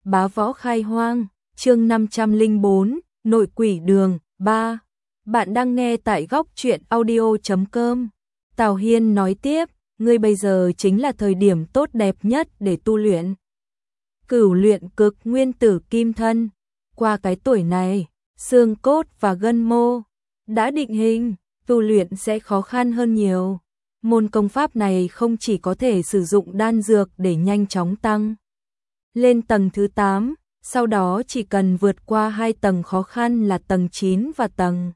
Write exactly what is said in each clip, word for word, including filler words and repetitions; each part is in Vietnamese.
Bá võ khai hoang, chương năm trăm lẻ bốn, nội quỷ đường, ba. Bạn đang nghe tại góc truyện audio chấm com. Tào Hiên nói tiếp, ngươi bây giờ chính là thời điểm tốt đẹp nhất để tu luyện. Cửu luyện cực nguyên tử kim thân, qua cái tuổi này, xương cốt và gân mô đã định hình, tu luyện sẽ khó khăn hơn nhiều. Môn công pháp này không chỉ có thể sử dụng đan dược để nhanh chóng tăng lên tầng thứ tám, sau đó chỉ cần vượt qua hai tầng khó khăn là tầng chín và tầng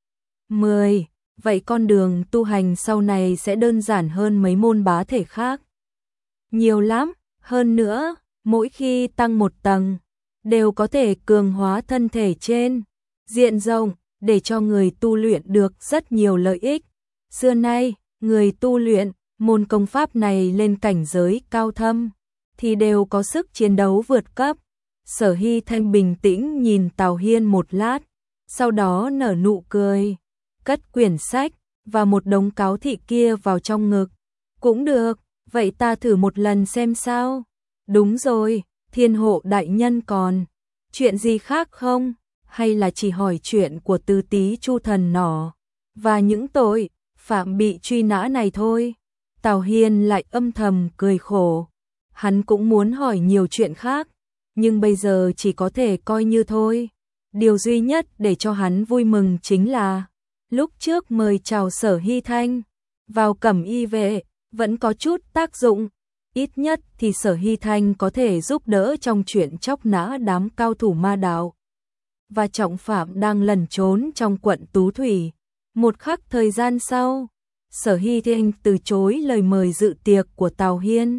mười, vậy con đường tu hành sau này sẽ đơn giản hơn mấy môn bá thể khác. Nhiều lắm, hơn nữa, mỗi khi tăng một tầng, đều có thể cường hóa thân thể trên diện rộng, để cho người tu luyện được rất nhiều lợi ích. Xưa nay, người tu luyện môn công pháp này lên cảnh giới cao thâm, thì đều có sức chiến đấu vượt cấp. Sở Hy Thanh bình tĩnh nhìn Tào Hiên một lát, sau đó nở nụ cười, cất quyển sách và một đống cáo thị kia vào trong ngực. Cũng được, vậy ta thử một lần xem sao. Đúng rồi, Thiên Hộ đại nhân còn chuyện gì khác không? Hay là chỉ hỏi chuyện của Tư Tý Chu Thần nỏ và những tội phạm bị truy nã này thôi? Tào Hiên lại âm thầm cười khổ. Hắn cũng muốn hỏi nhiều chuyện khác, nhưng bây giờ chỉ có thể coi như thôi. Điều duy nhất để cho hắn vui mừng chính là lúc trước mời chào Sở Hy Thanh vào Cẩm Y vệ vẫn có chút tác dụng. Ít nhất thì Sở Hy Thanh có thể giúp đỡ trong chuyện chóc nã đám cao thủ ma đạo và trọng phạm đang lẩn trốn trong quận Tú Thủy. Một khắc thời gian sau, Sở Hy Thanh từ chối lời mời dự tiệc của Tào Hiên.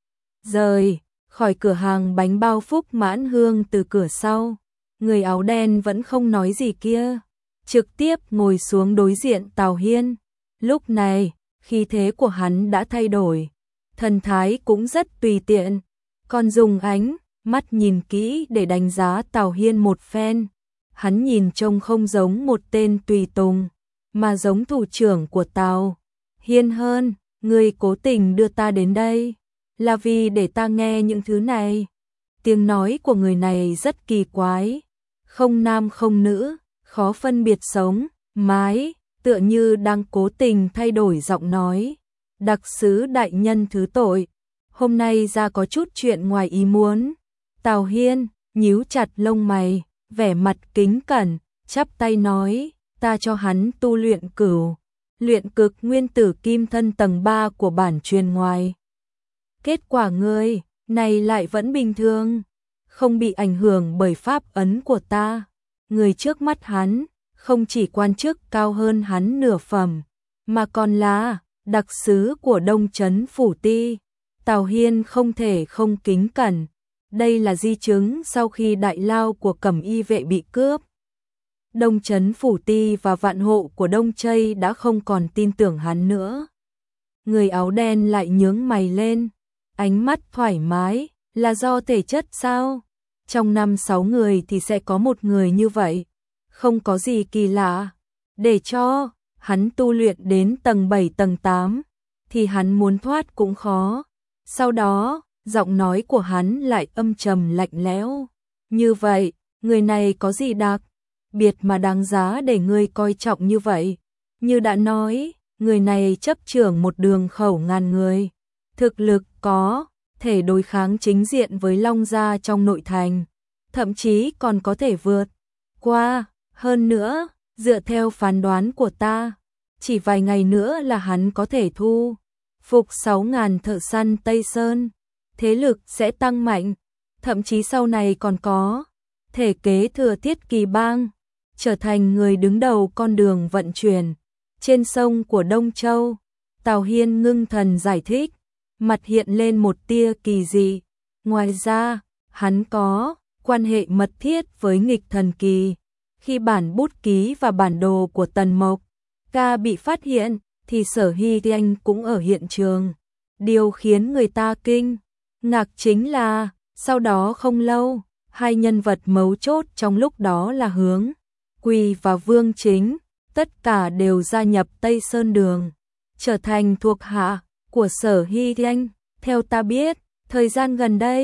Rời khỏi cửa hàng bánh bao Phúc Mãn Hương từ cửa sau, người áo đen vẫn không nói gì kia, trực tiếp ngồi xuống đối diện Tào Hiên. Lúc này, khí thế của hắn đã thay đổi, thần thái cũng rất tùy tiện, còn dùng ánh mắt nhìn kỹ để đánh giá Tào Hiên một phen. Hắn nhìn trông không giống một tên tùy tùng, mà giống thủ trưởng của Tào Hiên hơn. Ngươi cố tình đưa ta đến đây là vì để ta nghe những thứ này. Tiếng nói của người này rất kỳ quái, không nam không nữ, khó phân biệt sống, mái, tựa như đang cố tình thay đổi giọng nói. Đặc sứ đại nhân thứ tội, hôm nay ra có chút chuyện ngoài ý muốn. Tào Hiên nhíu chặt lông mày, vẻ mặt kính cẩn, chắp tay nói, ta cho hắn tu luyện cửu luyện cực nguyên tử kim thân tầng ba của bản truyền ngoài. Kết quả ngươi này lại vẫn bình thường, không bị ảnh hưởng bởi pháp ấn của ta. Người trước mắt hắn không chỉ quan chức cao hơn hắn nửa phẩm, mà còn là đặc sứ của Đông Trấn Phủ Ti. Tào Hiên không thể không kính cẩn. Đây là di chứng sau khi đại lao của Cẩm Y vệ bị cướp. Đông Trấn Phủ Ti và vạn hộ của Đông Chây đã không còn tin tưởng hắn nữa. Người áo đen lại nhướng mày lên, ánh mắt thoải mái, là do thể chất sao? Trong năm sáu người thì sẽ có một người như vậy, không có gì kỳ lạ. Để cho hắn tu luyện đến tầng bảy tầng tám, thì hắn muốn thoát cũng khó. Sau đó, giọng nói của hắn lại âm trầm lạnh lẽo. Như vậy, người này có gì đặc biệt mà đáng giá để ngươi coi trọng như vậy? Như đã nói, người này chấp trưởng một đường khẩu ngàn người, thực lực có thể đối kháng chính diện với Long Gia trong nội thành, thậm chí còn có thể vượt qua. Hơn nữa, dựa theo phán đoán của ta, chỉ vài ngày nữa là hắn có thể thu phục sáu ngàn thợ săn Tây Sơn. Thế lực sẽ tăng mạnh, thậm chí sau này còn có thể kế thừa Thiết Kỳ Bang, trở thành người đứng đầu con đường vận chuyển trên sông của Đông Châu. Tào Hiên ngưng thần giải thích, mặt hiện lên một tia kỳ dị. Ngoài ra, hắn có quan hệ mật thiết với nghịch thần kỳ. Khi bản bút ký và bản đồ của Tần Mộc Ca bị phát hiện, thì Sở Hy Thanh cũng ở hiện trường. Điều khiến người ta kinh ngạc chính là, sau đó không lâu, hai nhân vật mấu chốt trong lúc đó là Hướng Quỳ và Vương Chính, tất cả đều gia nhập Tây Sơn Đường, trở thành thuộc hạ của Sở Hy Thanh. Theo ta biết, thời gian gần đây,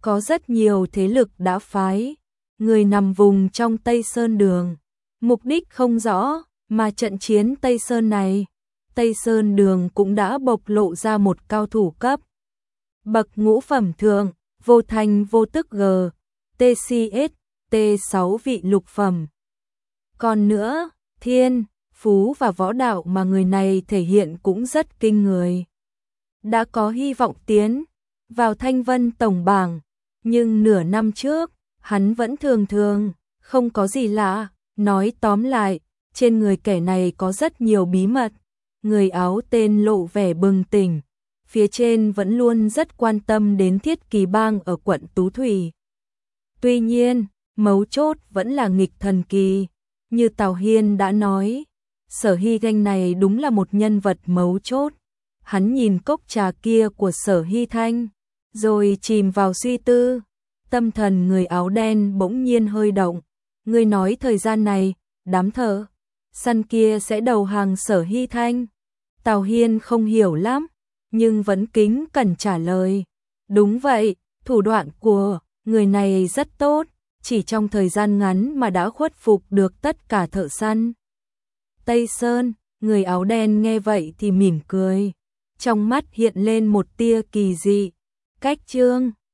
có rất nhiều thế lực đã phái người nằm vùng trong Tây Sơn Đường. Mục đích không rõ, mà trận chiến Tây Sơn này, Tây Sơn Đường cũng đã bộc lộ ra một cao thủ cấp bậc ngũ phẩm thượng, vô thanh vô tức G, tê xê ét, T sáu vị lục phẩm. Còn nữa, thiên, phú và võ đạo mà người này thể hiện cũng rất kinh người. Đã có hy vọng tiến vào Thanh Vân tổng bảng, nhưng nửa năm trước, hắn vẫn thường thường, không có gì lạ. Nói tóm lại, trên người kẻ này có rất nhiều bí mật. Người áo tên lộ vẻ bừng tỉnh, phía trên vẫn luôn rất quan tâm đến Thiết Kỳ Bang ở quận Tú Thủy. Tuy nhiên, mấu chốt vẫn là nghịch thần kỳ. Như Tào Hiên đã nói, Sở Hy Ganh này đúng là một nhân vật mấu chốt. Hắn nhìn cốc trà kia của Sở Hy Thanh, rồi chìm vào suy tư. Tâm thần người áo đen bỗng nhiên hơi động. Người nói thời gian này, đám thợ săn kia sẽ đầu hàng Sở Hy Thanh. Tào Hiên không hiểu lắm, nhưng vẫn kính cẩn trả lời. Đúng vậy, thủ đoạn của người này rất tốt, chỉ trong thời gian ngắn mà đã khuất phục được tất cả thợ săn Tây Sơn. Người áo đen nghe vậy thì mỉm cười, trong mắt hiện lên một tia kỳ dị. Cách chương